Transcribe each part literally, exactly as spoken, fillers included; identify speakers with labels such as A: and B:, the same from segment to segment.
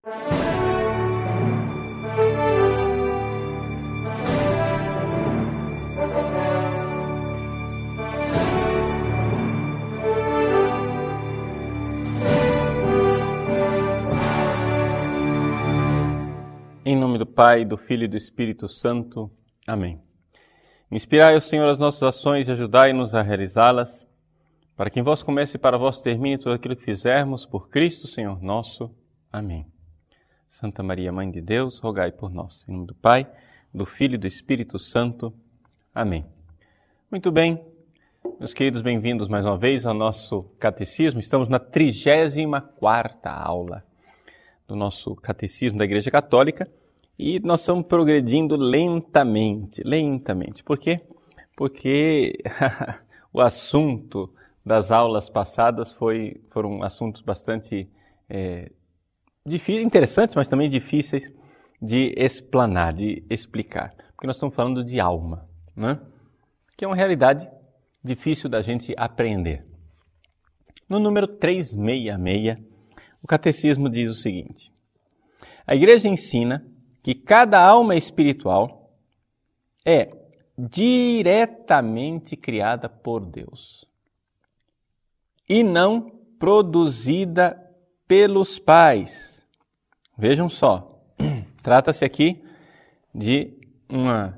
A: Em nome do Pai, do Filho e do Espírito Santo. Amém. Inspirai, Senhor, as nossas ações e ajudai-nos a realizá-las, para que em vós comece e para vós termine tudo aquilo que fizermos, por Cristo, Senhor nosso. Amém. Santa Maria, Mãe de Deus, rogai por nós. Em nome do Pai, do Filho e do Espírito Santo. Amém. Muito bem, meus queridos, bem-vindos mais uma vez ao nosso Catecismo. Estamos na trigésima quarta aula do nosso Catecismo da Igreja Católica e nós estamos progredindo lentamente, lentamente. Por quê? Porque o assunto das aulas passadas foi, foram assuntos bastante é, difíceis, interessantes, mas também difíceis de explanar, de explicar. Porque nós estamos falando de alma, né? Que é uma realidade difícil da gente apreender. No número trezentos e sessenta e seis, o Catecismo diz o seguinte: a Igreja ensina que cada alma espiritual é diretamente criada por Deus e não produzida pelos pais. Vejam só, trata-se aqui de uma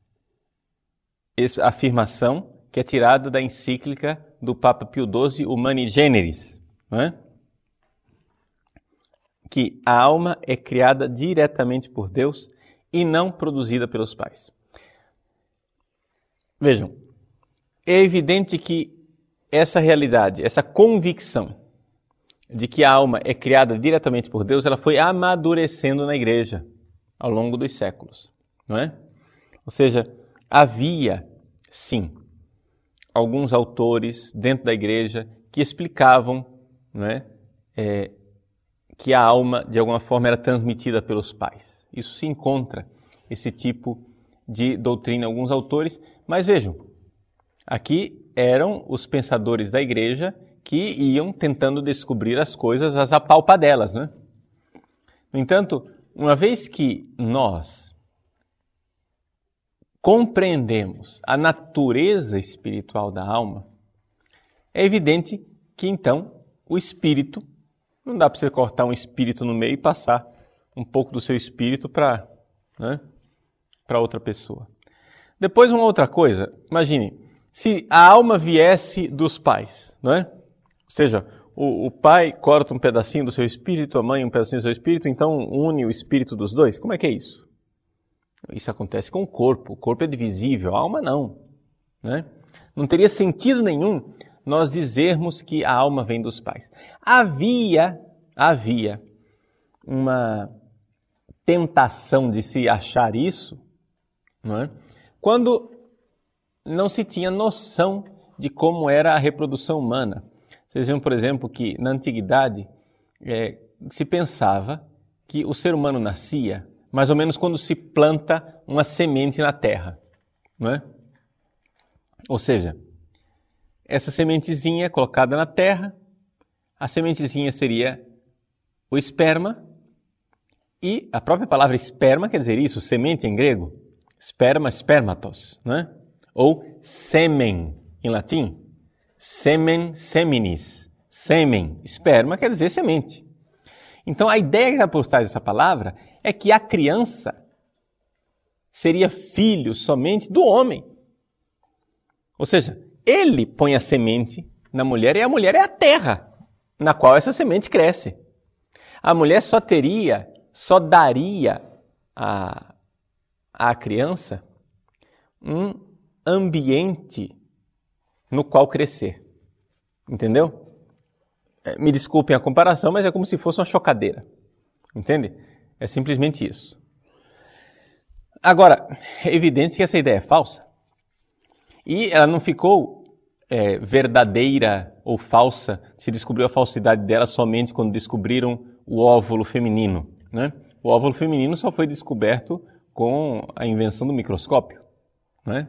A: afirmação que é tirada da encíclica do Papa Pio doze, Humani Generis, não é? Que a alma é criada diretamente por Deus e não produzida pelos pais. Vejam, é evidente que essa realidade, essa convicção de que a alma é criada diretamente por Deus, ela foi amadurecendo na Igreja ao longo dos séculos, não é? Ou seja, havia, sim, alguns autores dentro da Igreja que explicavam, não é, é que a alma, de alguma forma, era transmitida pelos pais. Isso se encontra, esse tipo de doutrina em alguns autores. Mas vejam, aqui eram os pensadores da Igreja que iam tentando descobrir as coisas, as apalpadelas, né? No entanto, uma vez que nós compreendemos a natureza espiritual da alma, é evidente que, então, o espírito, não dá para você cortar um espírito no meio e passar um pouco do seu espírito para, né, para outra pessoa. Depois, uma outra coisa, imagine, se a alma viesse dos pais, não é? Ou seja, o, o pai corta um pedacinho do seu espírito, a mãe um pedacinho do seu espírito, então une o espírito dos dois. Como é que é isso? Isso acontece com o corpo. O corpo é divisível, a alma não, né? Não teria sentido nenhum nós dizermos que a alma vem dos pais. Havia, havia uma tentação de se achar isso, não é? Quando não se tinha noção de como era a reprodução humana. Vocês viram, por exemplo, que na antiguidade é, se pensava que o ser humano nascia mais ou menos quando se planta uma semente na terra, não é? Ou seja, essa sementezinha é colocada na terra, a sementezinha seria o esperma, e a própria palavra esperma quer dizer isso, semente em grego, sperma, spermatos, não é? Ou sêmen em latim, semen, seminis, sêmen, esperma quer dizer semente. Então a ideia que está por trás dessa palavra é que a criança seria filho somente do homem. Ou seja, ele põe a semente na mulher e a mulher é a terra na qual essa semente cresce. A mulher só teria, só daria à, à criança um ambiente no qual crescer. Entendeu? Me desculpem a comparação, mas é como se fosse uma chocadeira. Entende? É simplesmente isso. Agora, é evidente que essa ideia é falsa. E ela não ficou é, verdadeira ou falsa, se descobriu a falsidade dela somente quando descobriram o óvulo feminino, né? O óvulo feminino só foi descoberto com a invenção do microscópio, né?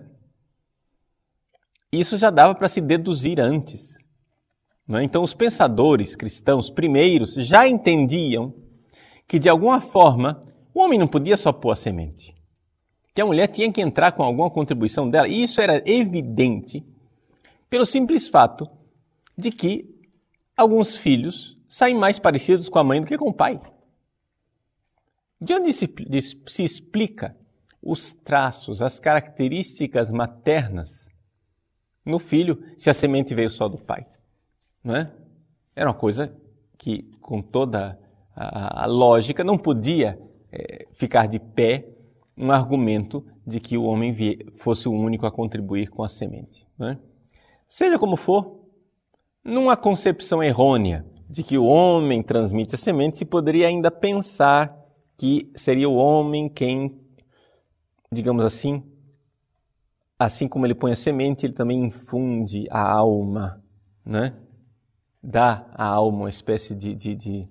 A: Isso já dava para se deduzir antes, né? Então os pensadores cristãos primeiros já entendiam que de alguma forma o homem não podia só pôr a semente, que a mulher tinha que entrar com alguma contribuição dela, e isso era evidente pelo simples fato de que alguns filhos saem mais parecidos com a mãe do que com o pai. De onde se, se explica os traços, as características maternas no filho, se a semente veio só do pai? Não é? Era uma coisa que, com toda a, a lógica, não podia é, ficar de pé um argumento de que o homem vie, fosse o único a contribuir com a semente. Não é? Seja como for, numa concepção errônea de que o homem transmite a semente, se poderia ainda pensar que seria o homem quem, digamos assim, assim como ele põe a semente, ele também infunde a alma, né? Dá à alma uma espécie de, de, de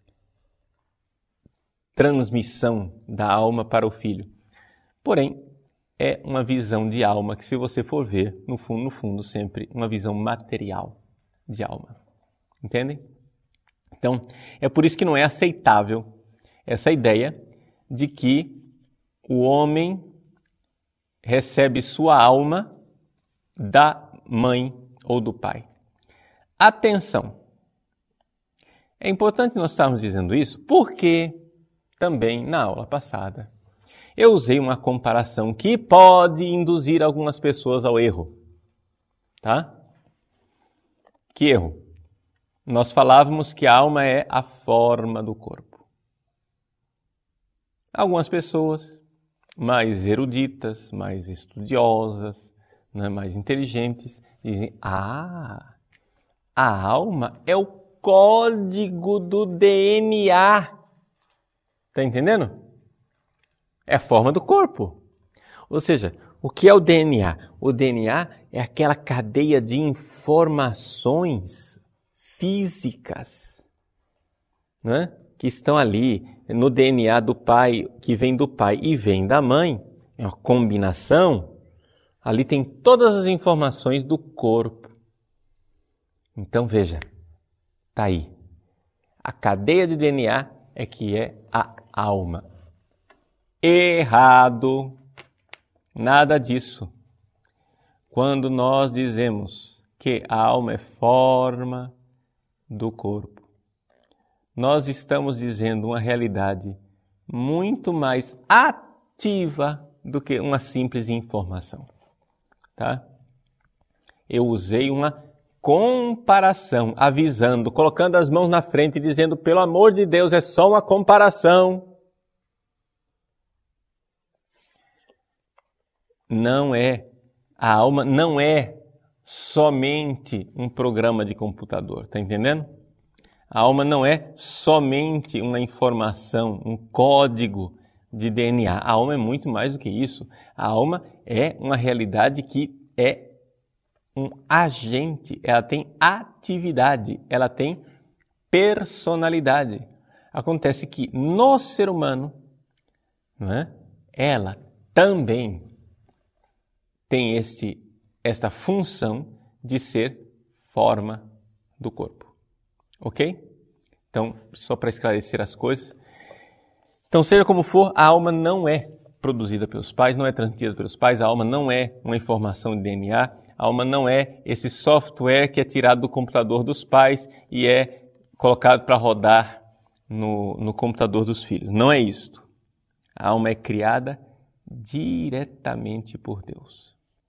A: transmissão da alma para o filho. Porém, é uma visão de alma que, se você for ver, no fundo, no fundo, sempre uma visão material de alma. Entendem? Então, é por isso que não é aceitável essa ideia de que o homem recebe sua alma da mãe ou do pai. Atenção! É importante nós estarmos dizendo isso porque também na aula passada eu usei uma comparação que pode induzir algumas pessoas ao erro. Tá? Que erro? Nós falávamos que a alma é a forma do corpo. Algumas pessoas mais eruditas, mais estudiosas, né, mais inteligentes, dizem: ah, a alma é o código do D N A. Está entendendo? É a forma do corpo. Ou seja, o que é o D N A? O D N A é aquela cadeia de informações físicas, né, que estão ali no D N A do pai, que vem do pai e vem da mãe. É uma combinação. Ali tem todas as informações do corpo. Então, veja, está aí. A cadeia de D N A é que é a alma. Errado. Nada disso. Quando nós dizemos que a alma é forma do corpo, nós estamos dizendo uma realidade muito mais ativa do que uma simples informação. Tá? Eu usei uma comparação, avisando, colocando as mãos na frente e dizendo: pelo amor de Deus, é só uma comparação. Não é. A alma não é somente um programa de computador, tá entendendo? A alma não é somente uma informação, um código de D N A. A alma é muito mais do que isso. A alma é uma realidade que é um agente, ela tem atividade, ela tem personalidade. Acontece que no ser humano, não é? Ela também tem esse, esta função de ser forma do corpo. Ok? Então, só para esclarecer as coisas. Então, seja como for, a alma não é produzida pelos pais, não é transmitida pelos pais, a alma não é uma informação de D N A, a alma não é esse software que é tirado do computador dos pais e é colocado para rodar no, no computador dos filhos. Não é isto. A alma é criada diretamente por Deus.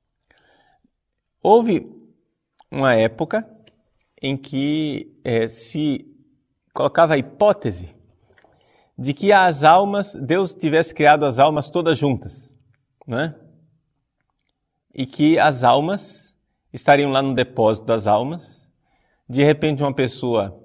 A: Houve uma época em que é, se colocava a hipótese de que as almas, Deus tivesse criado as almas todas juntas, não é? E que as almas estariam lá no depósito das almas. De repente uma pessoa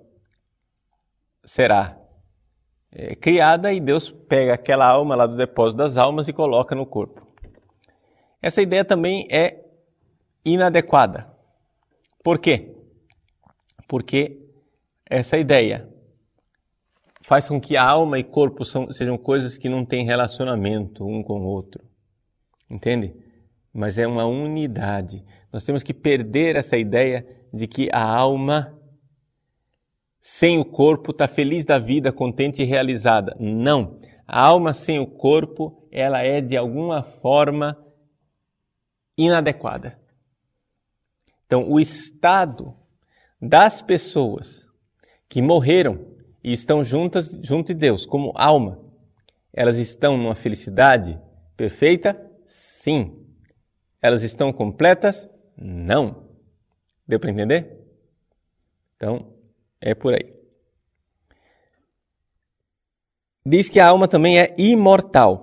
A: será é, criada e Deus pega aquela alma lá do depósito das almas e coloca no corpo. Essa ideia também é inadequada. Por quê? Porque essa ideia faz com que a alma e corpo são, sejam coisas que não têm relacionamento um com o outro. Entende? Mas é uma unidade. Nós temos que perder essa ideia de que a alma sem o corpo está feliz da vida, contente e realizada. Não. A alma sem o corpo, ela é de alguma forma inadequada. Então, o estado das pessoas que morreram e estão juntas junto de Deus, como alma, elas estão numa felicidade perfeita? Sim. Elas estão completas? Não. Deu para entender? Então, é por aí. Diz que a alma também é imortal.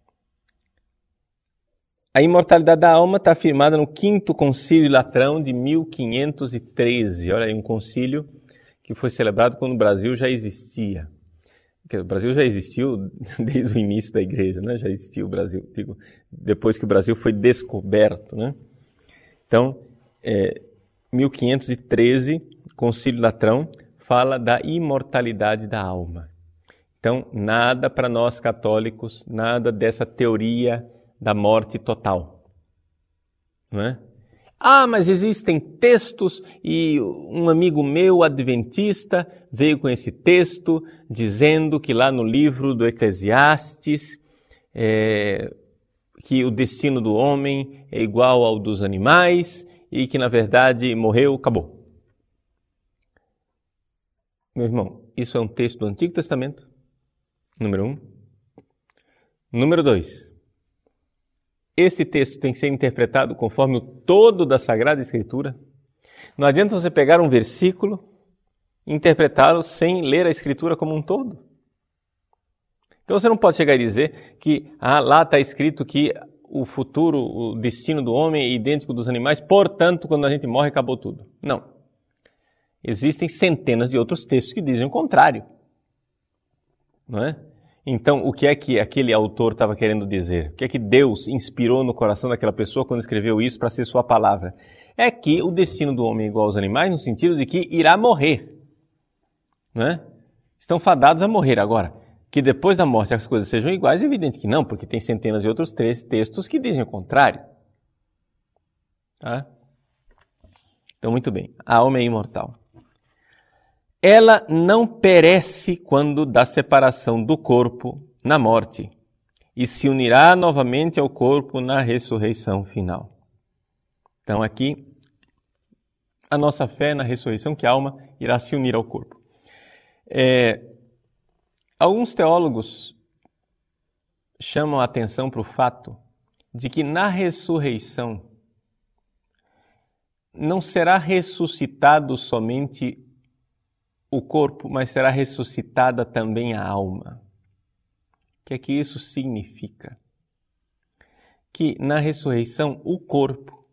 A: A imortalidade da alma está afirmada no quinto Concílio Latrão de mil quinhentos e treze. Olha aí, um concílio que foi celebrado quando o Brasil já existia. Porque o Brasil já existiu desde o início da igreja, né? Já existiu o Brasil, digo, depois que o Brasil foi descoberto, né? Então, é, mil quinhentos e treze, Concílio Latrão, fala da imortalidade da alma. Então, nada para nós católicos, nada dessa teoria da morte total. Não é? Ah, mas existem textos e um amigo meu, adventista, veio com esse texto dizendo que lá no livro do Eclesiastes, é, que o destino do homem é igual ao dos animais e que, na verdade, morreu, acabou. Meu irmão, isso é um texto do Antigo Testamento, número um. Número dois. Esse texto tem que ser interpretado conforme o todo da Sagrada Escritura. Não adianta você pegar um versículo e interpretá-lo sem ler a Escritura como um todo. Então você não pode chegar e dizer que ah, lá está escrito que o futuro, o destino do homem é idêntico dos animais, portanto, quando a gente morre, acabou tudo. Não. Existem centenas de outros textos que dizem o contrário. Não é? Então, o que é que aquele autor estava querendo dizer? O que é que Deus inspirou no coração daquela pessoa quando escreveu isso para ser sua palavra? É que o destino do homem é igual aos animais no sentido de que irá morrer. Não é? Estão fadados a morrer. Agora, que depois da morte as coisas sejam iguais, é evidente que não, porque tem centenas de outros três textos que dizem o contrário. Tá? Então, muito bem. A alma é imortal. Ela não perece quando da separação do corpo na morte e se unirá novamente ao corpo na ressurreição final. Então aqui, a nossa fé na ressurreição, que a alma irá se unir ao corpo. É, alguns teólogos chamam a atenção para o fato de que na ressurreição não será ressuscitado somente o corpo, mas será ressuscitada também a alma. O que é que isso significa? Que na ressurreição o corpo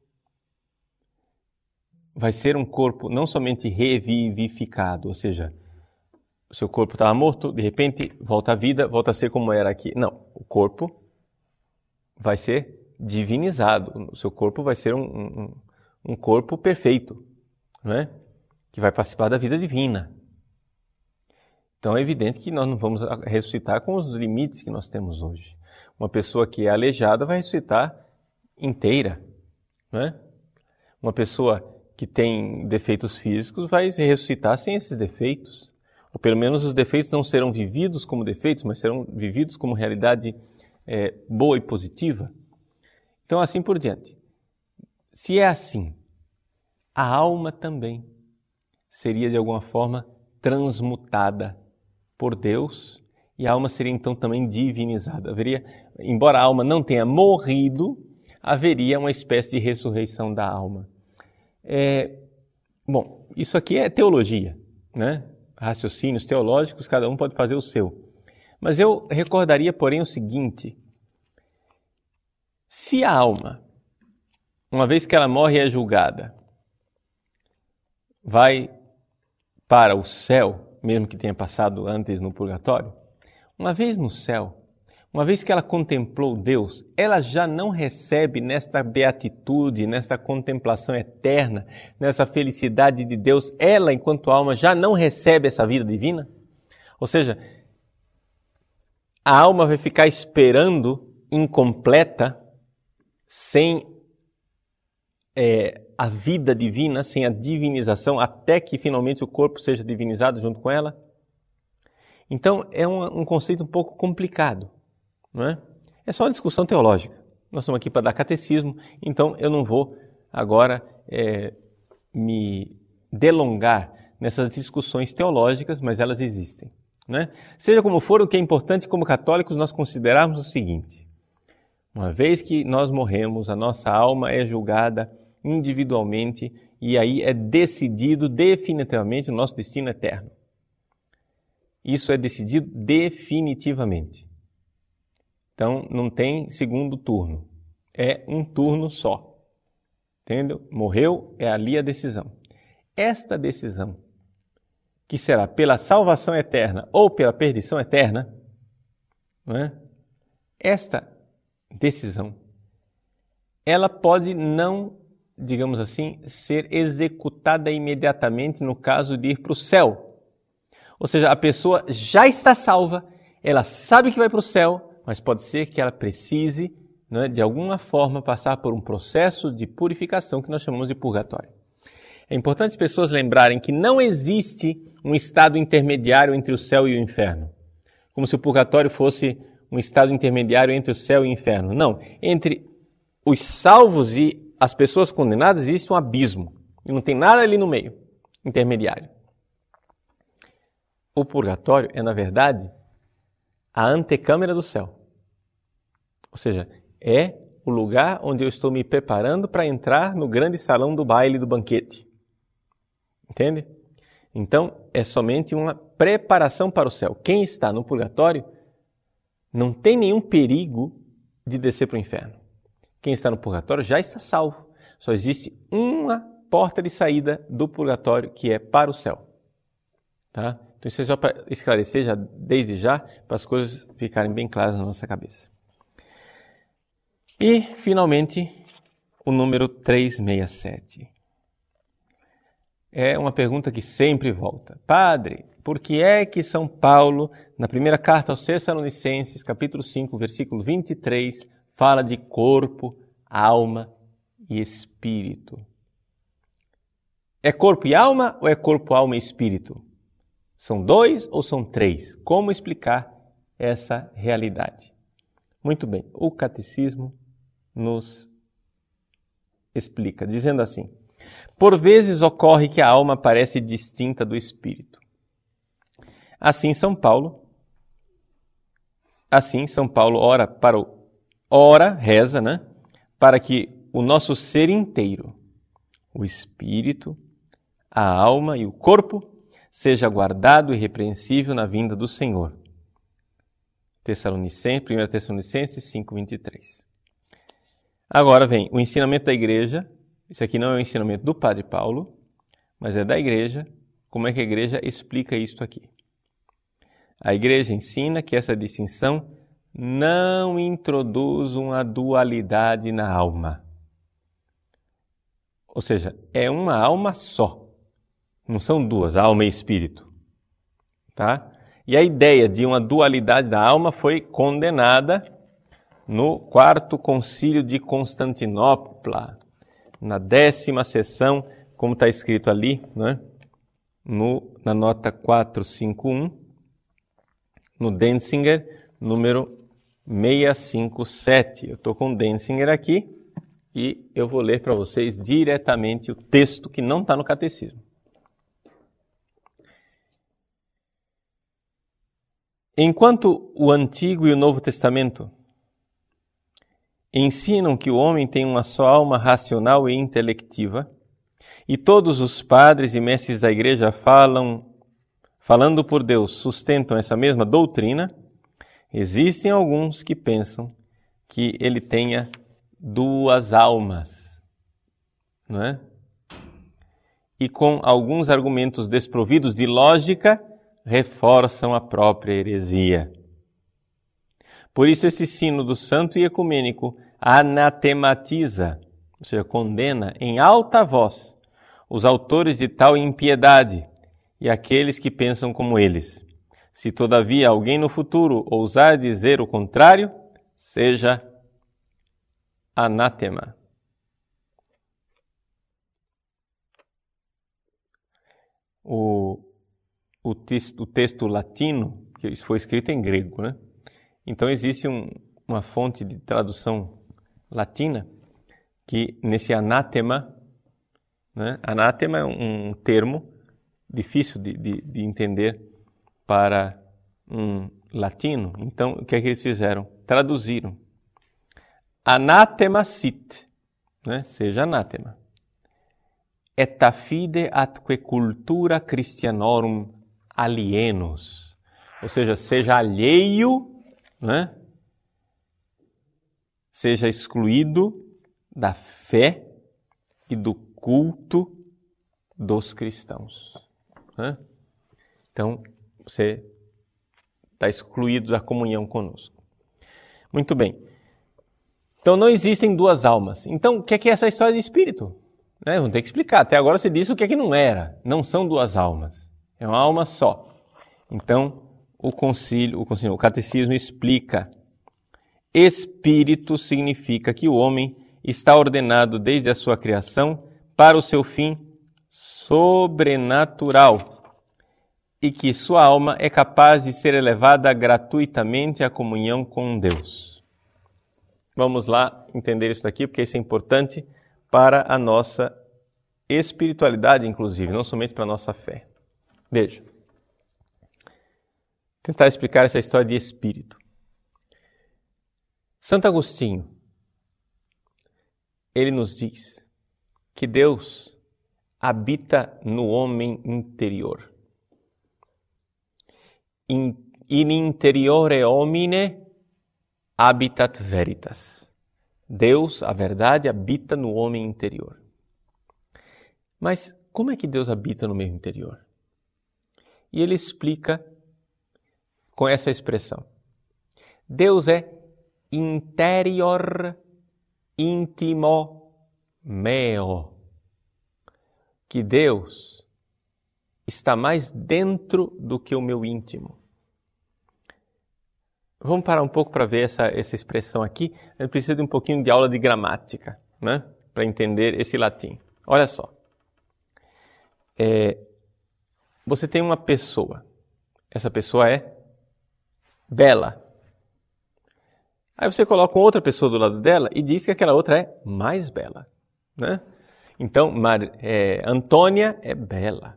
A: vai ser um corpo não somente revivificado, ou seja, o seu corpo estava morto, de repente volta à vida, volta a ser como era aqui. Não, o corpo vai ser divinizado, o seu corpo vai ser um, um, um corpo perfeito, não é? Que vai participar da vida divina. Então é evidente que nós não vamos ressuscitar com os limites que nós temos hoje. Uma pessoa que é aleijada vai ressuscitar inteira, não é? Uma pessoa que tem defeitos físicos vai ressuscitar sem esses defeitos. Ou pelo menos os defeitos não serão vividos como defeitos, mas serão vividos como realidade é, boa e positiva. Então assim por diante. Se é assim, a alma também seria de alguma forma transmutada por Deus, e a alma seria então também divinizada. Haveria, embora a alma não tenha morrido, haveria uma espécie de ressurreição da alma. É, bom, isso aqui é teologia, né? Raciocínios teológicos, cada um pode fazer o seu. Mas eu recordaria, porém, o seguinte: se a alma, uma vez que ela morre e é julgada, vai para o céu, mesmo que tenha passado antes no purgatório, uma vez no céu, uma vez que ela contemplou Deus, ela já não recebe nesta beatitude, nesta contemplação eterna, nessa felicidade de Deus, ela, enquanto alma, já não recebe essa vida divina? Ou seja, a alma vai ficar esperando, incompleta, sem é, a vida divina, sem a divinização, até que finalmente o corpo seja divinizado junto com ela. Então, é um, um conceito um pouco complicado, não é? É só uma discussão teológica. Nós estamos aqui para dar catecismo, então eu não vou agora é, me delongar nessas discussões teológicas, mas elas existem, né? Seja como for, o que é importante como católicos nós considerarmos o seguinte: uma vez que nós morremos, a nossa alma é julgada individualmente e aí é decidido definitivamente o nosso destino eterno. Isso é decidido definitivamente. Então, não tem segundo turno. É um turno só. Entendeu? Morreu, é ali a decisão. Esta decisão, que será pela salvação eterna ou pela perdição eterna, não é? Esta decisão, ela pode não, digamos assim, ser executada imediatamente no caso de ir para o céu. Ou seja, a pessoa já está salva, ela sabe que vai para o céu, mas pode ser que ela precise, não é, de alguma forma, passar por um processo de purificação que nós chamamos de purgatório. É importante as pessoas lembrarem que não existe um estado intermediário entre o céu e o inferno. Como se o purgatório fosse um estado intermediário entre o céu e o inferno. Não. Entre os salvos e as pessoas condenadas existe um abismo. E não tem nada ali no meio, intermediário. O purgatório é, na verdade, a antecâmara do céu. Ou seja, é o lugar onde eu estou me preparando para entrar no grande salão do baile, do banquete. Entende? Então, é somente uma preparação para o céu. Quem está no purgatório não tem nenhum perigo de descer para o inferno. Quem está no purgatório já está salvo. Só existe uma porta de saída do purgatório, que é para o céu. Tá? Então, isso é só para esclarecer já, desde já, para as coisas ficarem bem claras na nossa cabeça. E, finalmente, o número trezentos e sessenta e sete. É uma pergunta que sempre volta. Padre, por que é que São Paulo, na primeira carta aos Tessalonicenses, capítulo cinco, versículo vinte e três, fala de corpo, alma e espírito? É corpo e alma ou é corpo, alma e espírito? São dois ou são três? Como explicar essa realidade? Muito bem, o catecismo nos explica, dizendo assim: por vezes ocorre que a alma parece distinta do espírito. Assim São Paulo, assim São Paulo ora para o ora, reza, né, para que o nosso ser inteiro, o espírito, a alma e o corpo, seja guardado e irrepreensível na vinda do Senhor. Tessalonicenses, primeira Tessalonicenses cinco, vinte e três. Agora vem o ensinamento da igreja. Isso aqui não é o ensinamento do Padre Paulo, mas é da igreja. Como é que a igreja explica isso aqui? A igreja ensina que essa distinção não introduz uma dualidade na alma. Ou seja, é uma alma só. Não são duas, alma e espírito. Tá? E a ideia de uma dualidade da alma foi condenada no quarto concílio de Constantinopla, na décima sessão, como está escrito ali, né? no, na nota quatrocentos e cinquenta e um, no Denzinger, número seiscentos e cinquenta e sete. Eu estou com o Denzinger aqui e eu vou ler para vocês diretamente o texto que não está no catecismo. Enquanto o Antigo e o Novo Testamento ensinam que o homem tem uma só alma racional e intelectiva, e todos os padres e mestres da igreja falam, falando por Deus, sustentam essa mesma doutrina, existem alguns que pensam que ele tenha duas almas, não é? E com alguns argumentos desprovidos de lógica, reforçam a própria heresia. Por isso esse sínodo santo e ecumênico anatematiza, ou seja, condena em alta voz os autores de tal impiedade e aqueles que pensam como eles. Se todavia alguém no futuro ousar dizer o contrário, seja anátema. o, o, texto, o texto latino, que isso foi escrito em grego, né? Então existe um, uma fonte de tradução latina que nesse anátema, né? Anátema é um, um termo difícil de, de, de entender para um latino. Então, o que é que eles fizeram? Traduziram. Anátema sit, né? Seja anátema. Et affide atque cultura Christianorum alienos. Ou seja, seja alheio, né? Seja excluído da fé e do culto dos cristãos. Né? Então, você está excluído da comunhão conosco. Muito bem. Então, não existem duas almas. Então, o que é, que é essa história de espírito? Né? Vamos ter que explicar. Até agora você disse o que é que não era. Não são duas almas. É uma alma só. Então, o concílio, o, concílio, o catecismo explica. Espírito significa que o homem está ordenado desde a sua criação para o seu fim sobrenatural e que sua alma é capaz de ser elevada gratuitamente à comunhão com Deus. Vamos lá entender isso daqui, porque isso é importante para a nossa espiritualidade, inclusive, não somente para a nossa fé. Veja. Tentar explicar essa história de espírito. Santo Agostinho, ele nos diz que Deus habita no homem interior. In, in interiore homine habitat veritas. Deus, a verdade, habita no homem interior. Mas como é que Deus habita no meu interior? E ele explica com essa expressão. Deus é interior intimo meo. Que Deus está mais dentro do que o meu íntimo. Vamos parar um pouco para ver essa, essa expressão aqui. A gente precisa de um pouquinho de aula de gramática, né? Para entender esse latim. Olha só. É, você tem uma pessoa. Essa pessoa é bela. Aí você coloca outra pessoa do lado dela e diz que aquela outra é mais bela, né? Então, Mar, é, Antônia é bela.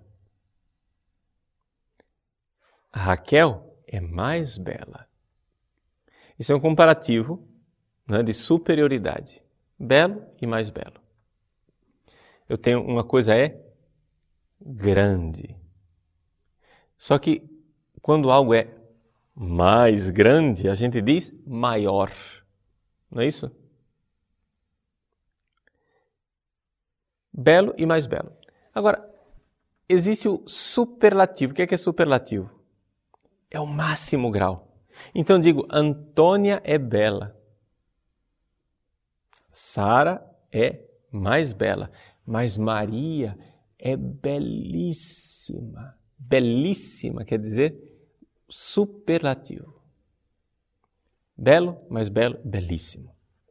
A: Raquel é mais bela. Isso é um comparativo, né, de superioridade. Belo e mais belo. Eu tenho uma coisa é grande. Só que quando algo é mais grande, a gente diz maior. Não é isso? Belo e mais belo. Agora, existe o superlativo. O que é que é superlativo? É o máximo grau. Então digo, Antônia é bela. Sara é mais bela. Mas Maria é belíssima. Belíssima quer dizer superlativo. Belo, mais belo, belíssimo.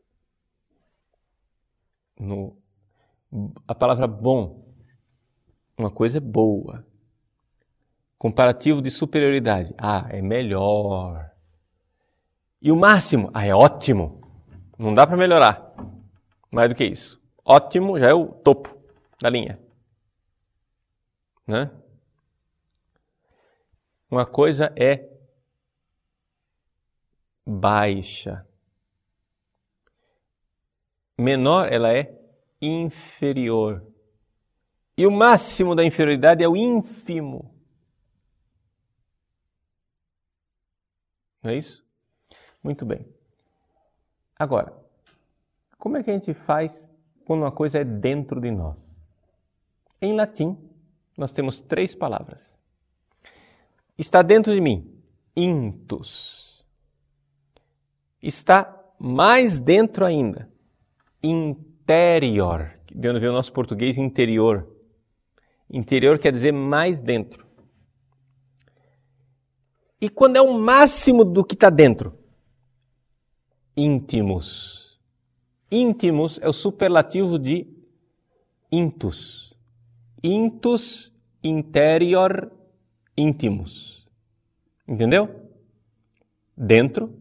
A: No, a palavra bom, uma coisa é boa. Comparativo de superioridade. Ah, é melhor. E o máximo? Ah, é ótimo. Não dá para melhorar. Mais do que isso. Ótimo já é o topo da linha. Né? Uma coisa é baixa. Menor, ela é inferior. E o máximo da inferioridade é o ínfimo. Não é isso? Muito bem. Agora, como é que a gente faz quando uma coisa é dentro de nós? Em latim, nós temos três palavras. Está dentro de mim, intus. Está mais dentro ainda, interior. De onde veio o nosso português interior. Interior quer dizer mais dentro. E quando é o máximo do que está dentro? Íntimos. Íntimos é o superlativo de intus. Intus interior íntimos. Entendeu? Dentro,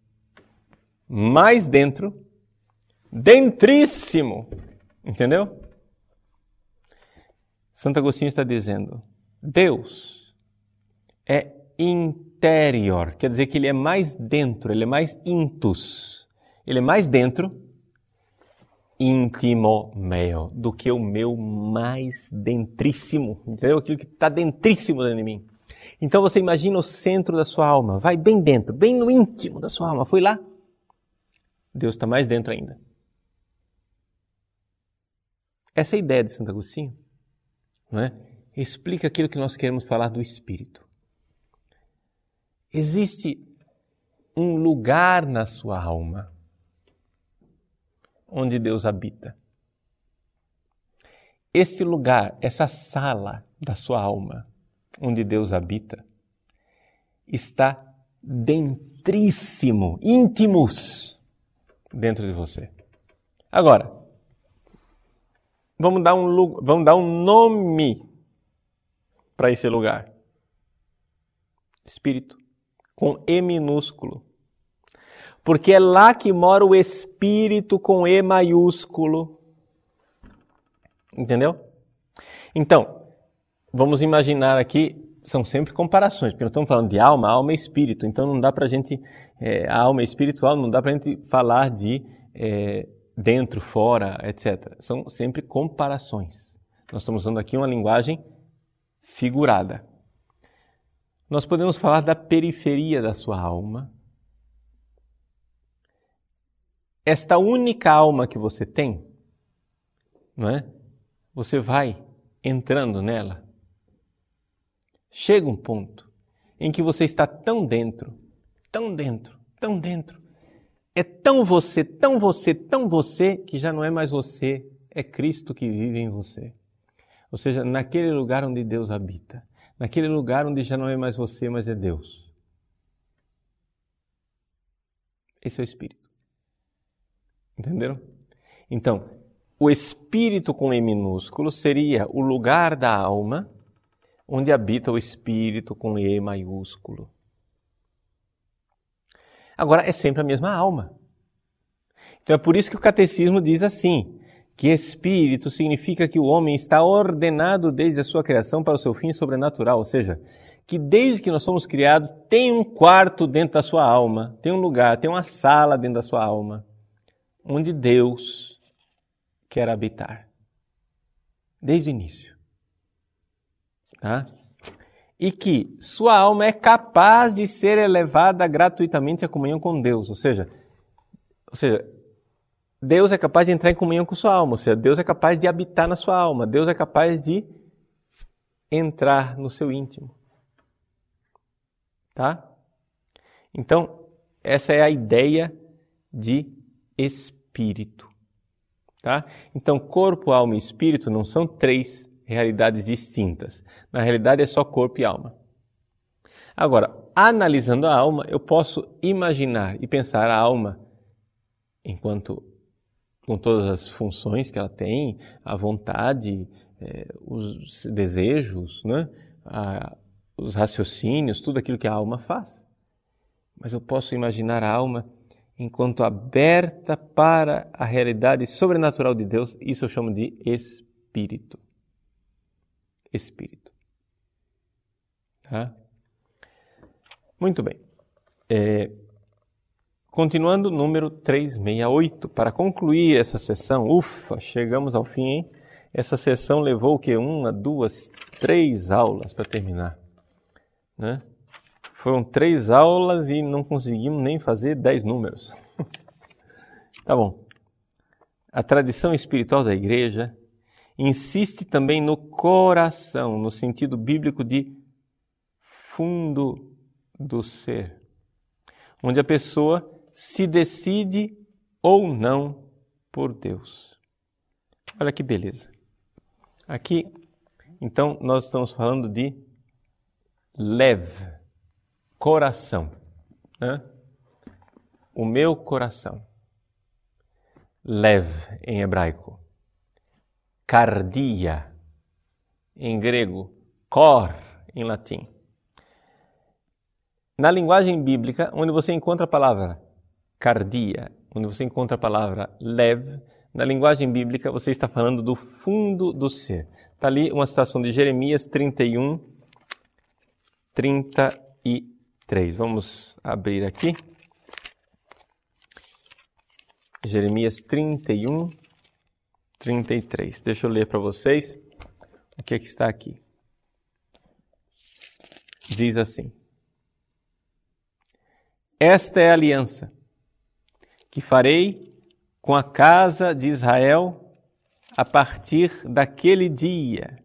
A: mais dentro, dentríssimo. Entendeu? Santo Agostinho está dizendo, Deus é interior, quer dizer que ele é mais dentro, ele é mais intus, ele é mais dentro, íntimo meu, do que o meu mais dentríssimo, entendeu? Aquilo que está dentríssimo dentro de mim. Então você imagina o centro da sua alma, vai bem dentro, bem no íntimo da sua alma, foi lá? Deus está mais dentro ainda. Essa é a ideia de Santo Agostinho, não é? Explica aquilo que nós queremos falar do Espírito. Existe um lugar na sua alma onde Deus habita. Esse lugar, essa sala da sua alma, onde Deus habita, está dentríssimo, íntimos, dentro de você. Agora, vamos dar um, vamos dar um nome para esse lugar. Espírito, com E minúsculo. Porque é lá que mora o Espírito com E maiúsculo. Entendeu? Então, vamos imaginar aqui, são sempre comparações, porque nós estamos falando de alma, alma e espírito, então não dá para a gente, é, a alma espiritual, não dá para a gente falar de é, dentro, fora, etcétera. São sempre comparações. Nós estamos usando aqui uma linguagem figurada. Nós podemos falar da periferia da sua alma. Esta única alma que você tem, não é? Você vai entrando nela. Chega um ponto em que você está tão dentro, tão dentro, tão dentro. É tão você, tão você, tão você, que já não é mais você, é Cristo que vive em você. Ou seja, naquele lugar onde Deus habita. Naquele lugar onde já não é mais você, mas é Deus. Esse é o Espírito. Entenderam? Então, o Espírito com E minúsculo seria o lugar da alma onde habita o Espírito com E maiúsculo. Agora, é sempre a mesma alma. Então é por isso que o Catecismo diz assim, que Espírito significa que o homem está ordenado desde a sua criação para o seu fim sobrenatural, ou seja, que desde que nós somos criados tem um quarto dentro da sua alma, tem um lugar, tem uma sala dentro da sua alma, onde Deus quer habitar. Desde o início. Tá? E que sua alma é capaz de ser elevada gratuitamente à comunhão com Deus. Ou seja, ou seja, Deus é capaz de entrar em comunhão com sua alma. Ou seja, Deus é capaz de habitar na sua alma. Deus é capaz de entrar no seu íntimo. Tá? Então, essa é a ideia de Espírito. Tá? Então, corpo, alma e espírito não são três realidades distintas. Na realidade, é só corpo e alma. Agora, analisando a alma, eu posso imaginar e pensar a alma enquanto, com todas as funções que ela tem, a vontade, eh, os desejos, né? a, os raciocínios, tudo aquilo que a alma faz. Mas eu posso imaginar a alma enquanto aberta para a realidade sobrenatural de Deus. Isso eu chamo de Espírito. Espírito. Tá? Muito bem. É, continuando, número trezentos e sessenta e oito. Para concluir essa sessão, ufa, chegamos ao fim, hein? Essa sessão levou o quê? Uma, duas, três aulas para terminar. Né? Foram três aulas e não conseguimos nem fazer dez números. Tá bom. A tradição espiritual da igreja insiste também no coração, no sentido bíblico de fundo do ser, onde a pessoa se decide ou não por Deus. Olha que beleza. Aqui, então, nós estamos falando de lev, coração, né? O meu coração. Lev, em hebraico. Cardia, em grego, cor em latim. Na linguagem bíblica, onde você encontra a palavra cardia, onde você encontra a palavra lev, na linguagem bíblica você está falando do fundo do ser. Está ali uma citação de Jeremias trinta e um, trinta e três. Vamos abrir aqui. Jeremias trinta e um, trinta e três. Deixa eu ler para vocês o que é que está aqui. Diz assim: esta é a aliança que farei com a casa de Israel a partir daquele dia.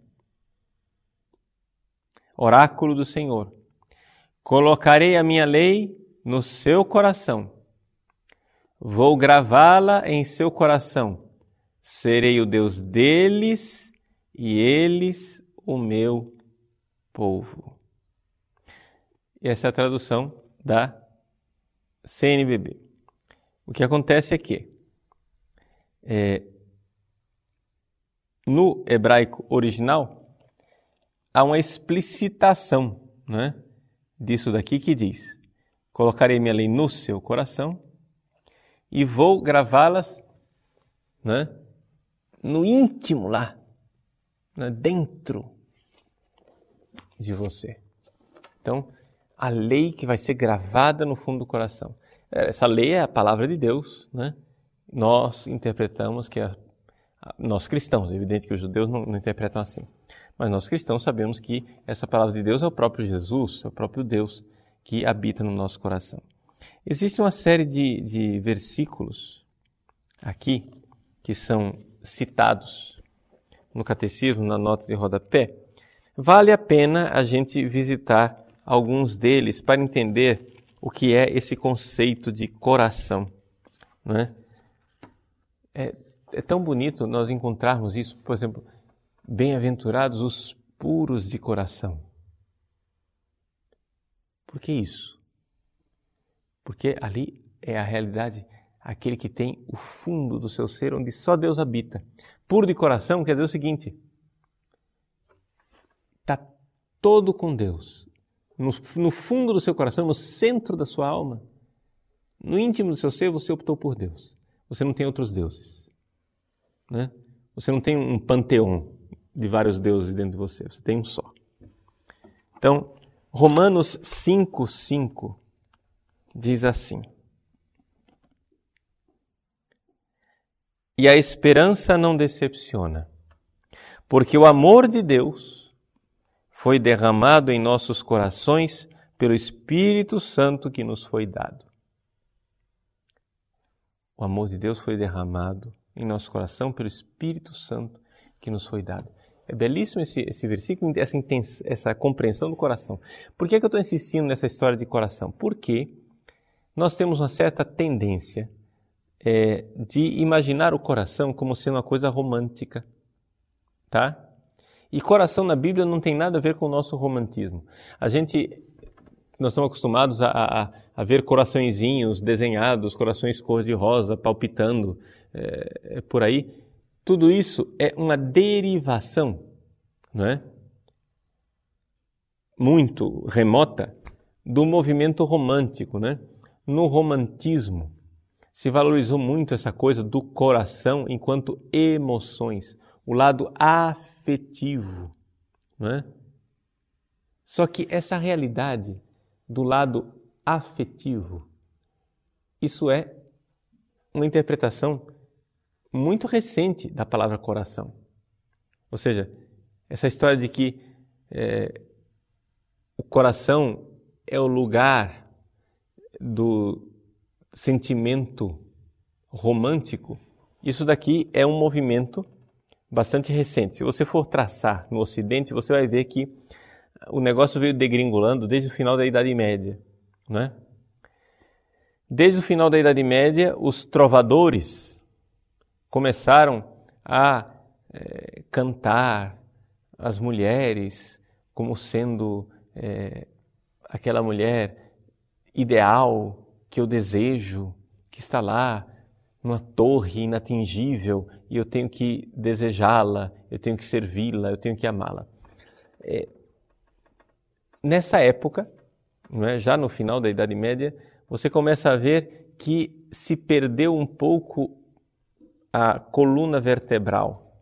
A: Oráculo do Senhor. Colocarei a minha lei no seu coração. Vou gravá-la em seu coração. Serei o Deus deles e eles o meu povo. E essa é a tradução da C N B B. O que acontece é que é, no hebraico original há uma explicitação, né, disso daqui que diz: colocarei minha lei no seu coração e vou gravá-las, né, no íntimo lá, né, dentro de você. Então, a lei que vai ser gravada no fundo do coração. Essa lei é a palavra de Deus, né? Nós interpretamos que, é, nós cristãos, é evidente que os judeus não, não interpretam assim, mas nós cristãos sabemos que essa palavra de Deus é o próprio Jesus, é o próprio Deus que habita no nosso coração. Existe uma série de, de versículos aqui que são citados no catecismo, na nota de rodapé. Vale a pena a gente visitar alguns deles para entender o que é esse conceito de coração, não é? É, é tão bonito nós encontrarmos isso, por exemplo, bem-aventurados os puros de coração. Por que isso? Porque ali é a realidade, aquele que tem o fundo do seu ser, onde só Deus habita. Puro de coração quer dizer o seguinte: está todo com Deus. No, no fundo do seu coração, no centro da sua alma, no íntimo do seu ser, você optou por Deus. Você não tem outros deuses, né? Você não tem um panteão de vários deuses dentro de você. Você tem um só. Então, Romanos cinco, cinco diz assim: e a esperança não decepciona, porque o amor de Deus foi derramado em nossos corações pelo Espírito Santo que nos foi dado. O amor de Deus foi derramado em nosso coração pelo Espírito Santo que nos foi dado. É belíssimo esse, esse versículo, essa, intens, essa compreensão do coração. Por que, é que eu estou insistindo nessa história de coração? Porque nós temos uma certa tendência é, de imaginar o coração como sendo uma coisa romântica, tá? E coração na Bíblia não tem nada a ver com o nosso romantismo. A gente, nós estamos acostumados a, a, a ver coraçõezinhos desenhados, corações cor-de-rosa, palpitando, é, por aí. Tudo isso é uma derivação, não é? Muito remota do movimento romântico, né? No romantismo se valorizou muito essa coisa do coração enquanto emoções, o lado afetivo, não é? Só que essa realidade do lado afetivo, isso é uma interpretação muito recente da palavra coração. Ou seja, essa história de que é, o coração é o lugar do sentimento romântico, isso daqui é um movimento bastante recente. Se você for traçar no Ocidente, você vai ver que o negócio veio degringolando desde o final da Idade Média, né? Desde o final da Idade Média, os trovadores começaram a é, cantar as mulheres como sendo é, aquela mulher ideal que eu desejo, que está lá numa torre inatingível e eu tenho que desejá-la, eu tenho que servi-la, eu tenho que amá-la. É, nessa época, não é, já no final da Idade Média, você começa a ver que se perdeu um pouco a coluna vertebral.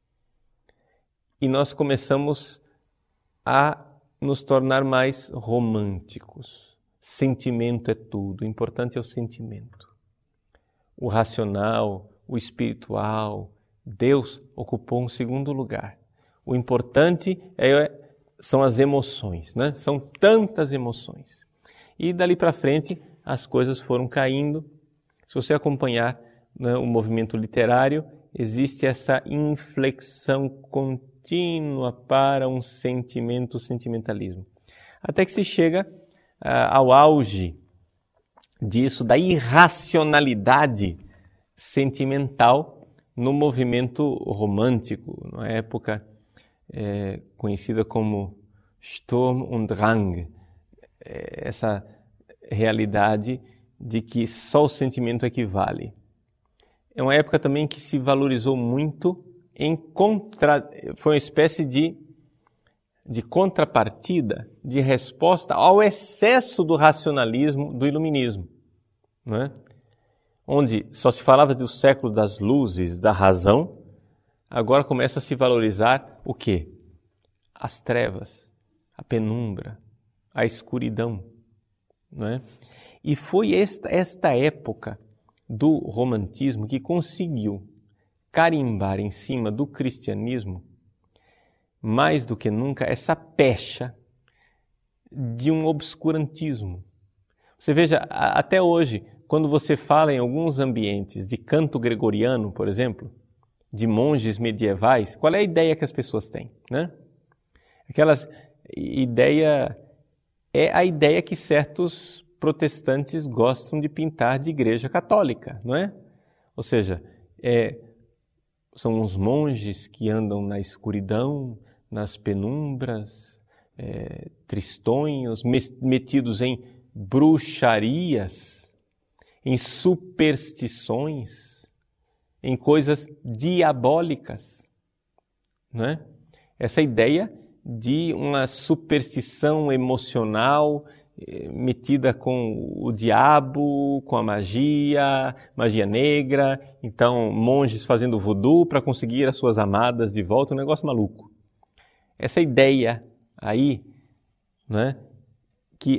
A: E nós começamos a nos tornar mais românticos. Sentimento é tudo, o importante é o sentimento. O racional, o espiritual, Deus ocupou um segundo lugar. O importante é, são as emoções, né? São tantas emoções. E dali para frente as coisas foram caindo. Se você acompanhar, né, o movimento literário, existe essa inflexão contínua para um sentimento, sentimentalismo. Até que se chega ah, ao auge disso, da irracionalidade sentimental no movimento romântico, na época é, conhecida como Sturm und Drang, é, essa realidade de que só o sentimento equivale. É uma época também que se valorizou muito em contra... foi uma espécie de, de contrapartida, de resposta ao excesso do racionalismo do iluminismo, não é? Onde só se falava do século das luzes, da razão, agora começa a se valorizar o quê? As trevas, a penumbra, a escuridão, não é? E foi esta, esta época do romantismo que conseguiu carimbar em cima do cristianismo, mais do que nunca, essa pecha de um obscurantismo. Você veja, até hoje, quando você fala em alguns ambientes de canto gregoriano, por exemplo, de monges medievais, qual é a ideia que as pessoas têm, né? Aquelas ideia é a ideia que certos protestantes gostam de pintar de igreja católica, não é? Ou seja, é, são os monges que andam na escuridão, nas penumbras, é, tristonhos, metidos em bruxarias, em superstições, em coisas diabólicas, não é? Essa ideia de uma superstição emocional metida com o diabo, com a magia, magia negra, então monges fazendo voodoo para conseguir as suas amadas de volta, um negócio maluco. Essa ideia aí, né, que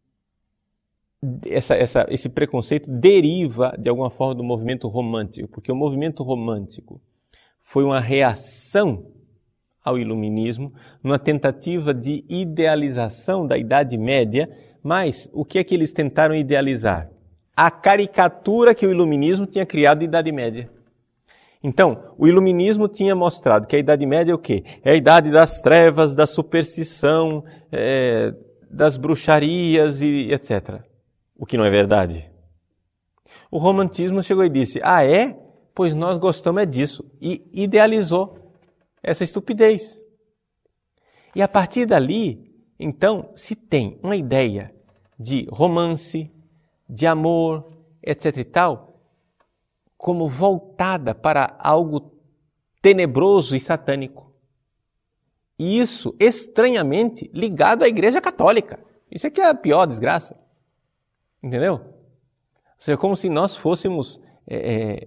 A: essa, essa, esse preconceito deriva de alguma forma do movimento romântico, porque o movimento romântico foi uma reação ao iluminismo, numa tentativa de idealização da Idade Média, mas o que é que eles tentaram idealizar? A caricatura que o iluminismo tinha criado da Idade Média. Então, o iluminismo tinha mostrado que a Idade Média é o quê? É a idade das trevas, da superstição, é, das bruxarias e etcétera. O que não é verdade. O romantismo chegou e disse, ah é? Pois nós gostamos é disso. E idealizou essa estupidez. E a partir dali, então, se tem uma ideia de romance, de amor, etc e tal, como voltada para algo tenebroso e satânico. E isso, estranhamente, ligado à Igreja Católica. Isso aqui é a pior desgraça. Entendeu? Ou seja, como se nós fôssemos é, é,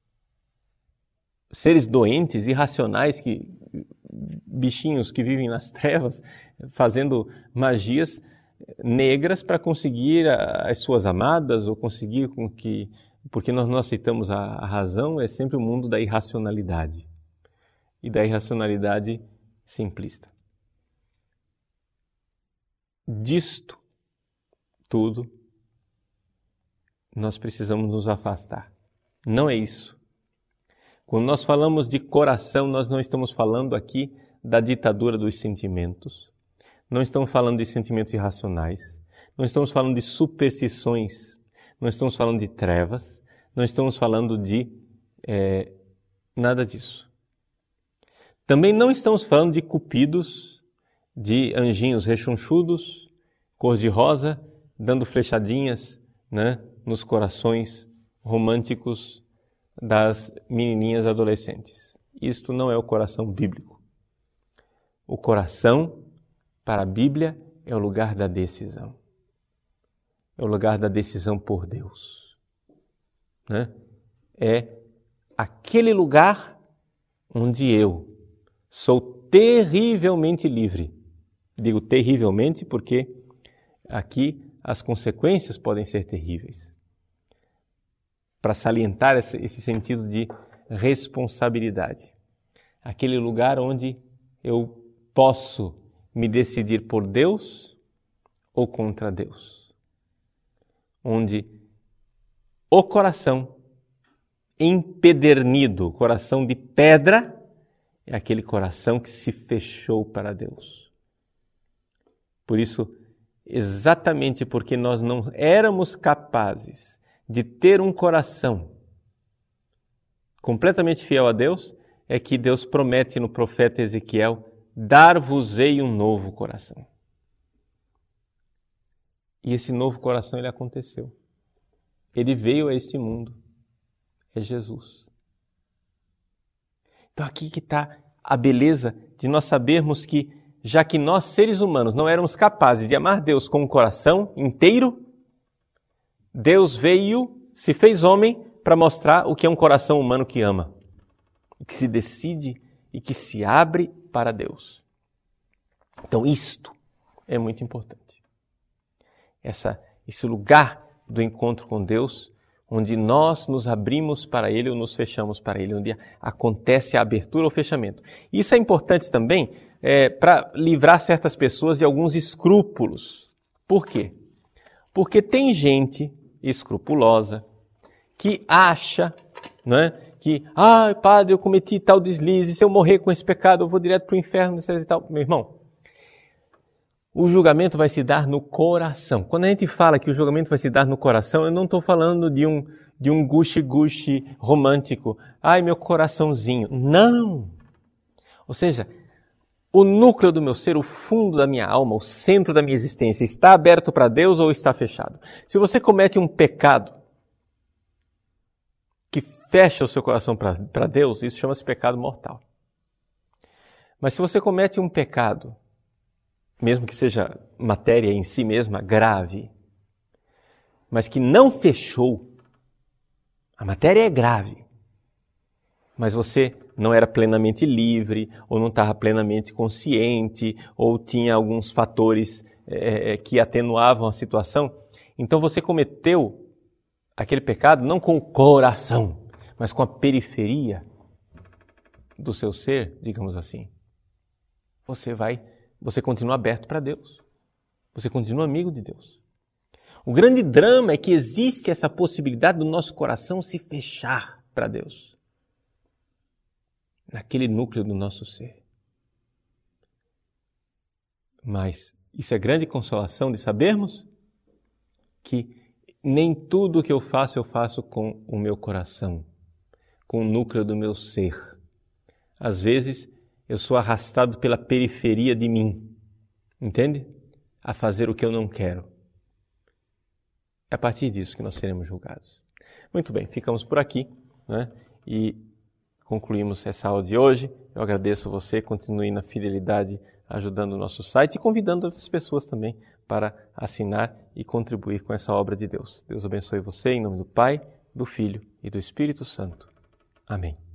A: seres doentes, irracionais, que, bichinhos que vivem nas trevas, fazendo magias negras para conseguir as suas amadas ou conseguir com que... Porque nós não aceitamos a, a razão, é sempre o mundo da irracionalidade e da irracionalidade simplista. Disto tudo, nós precisamos nos afastar. Não é isso. Quando nós falamos de coração, nós não estamos falando aqui da ditadura dos sentimentos, não estamos falando de sentimentos irracionais, não estamos falando de superstições, não estamos falando de trevas, não estamos falando de é, nada disso. Também não estamos falando de cupidos, de anjinhos rechonchudos, cor-de-rosa, dando flechadinhas, né, nos corações românticos das menininhas adolescentes. Isto não é o coração bíblico. O coração, para a Bíblia, é o lugar da decisão. É o lugar da decisão por Deus. Né? É aquele lugar onde eu sou terrivelmente livre. Digo terrivelmente porque aqui as consequências podem ser terríveis. Para salientar esse, esse sentido de responsabilidade. Aquele lugar onde eu posso me decidir por Deus ou contra Deus. Onde o coração empedernido, coração de pedra, é aquele coração que se fechou para Deus. Por isso, exatamente porque nós não éramos capazes de ter um coração completamente fiel a Deus, é que Deus promete no profeta Ezequiel, dar-vos-ei um novo coração. E esse novo coração, ele aconteceu. Ele veio a esse mundo. É Jesus. Então aqui que está a beleza de nós sabermos que, já que nós, seres humanos, não éramos capazes de amar Deus com o coração inteiro, Deus veio, se fez homem, para mostrar o que é um coração humano que ama, que se decide e que se abre para Deus. Então isto é muito importante. Essa, esse lugar do encontro com Deus, onde nós nos abrimos para Ele ou nos fechamos para Ele, onde acontece a abertura ou fechamento. Isso é importante também é, para livrar certas pessoas de alguns escrúpulos. Por quê? Porque tem gente escrupulosa que acha, não é, que, ah, padre, eu cometi tal deslize, se eu morrer com esse pecado, eu vou direto para o inferno, etc e tal. Meu irmão, o julgamento vai se dar no coração. Quando a gente fala que o julgamento vai se dar no coração, eu não estou falando de um, de um gushi-gushi romântico. Ai, meu coraçãozinho. Não! Ou seja, o núcleo do meu ser, o fundo da minha alma, o centro da minha existência, está aberto para Deus ou está fechado? Se você comete um pecado que fecha o seu coração para Deus, isso chama-se pecado mortal. Mas se você comete um pecado, mesmo que seja matéria em si mesma grave, mas que não fechou, a matéria é grave, mas você não era plenamente livre, ou não estava plenamente consciente, ou tinha alguns fatores é, que atenuavam a situação, então você cometeu aquele pecado não com o coração, mas com a periferia do seu ser, digamos assim. Você vai Você continua aberto para Deus. Você continua amigo de Deus. O grande drama é que existe essa possibilidade do nosso coração se fechar para Deus. Naquele núcleo do nosso ser. Mas isso é grande consolação de sabermos que nem tudo que eu faço, eu faço com o meu coração, com o núcleo do meu ser. Às vezes, eu sou arrastado pela periferia de mim, entende? A fazer o que eu não quero. É a partir disso que nós seremos julgados. Muito bem, ficamos por aqui, né? E concluímos essa aula de hoje. Eu agradeço você, continue na fidelidade ajudando o nosso site e convidando outras pessoas também para assinar e contribuir com essa obra de Deus. Deus abençoe você em nome do Pai, do Filho e do Espírito Santo. Amém.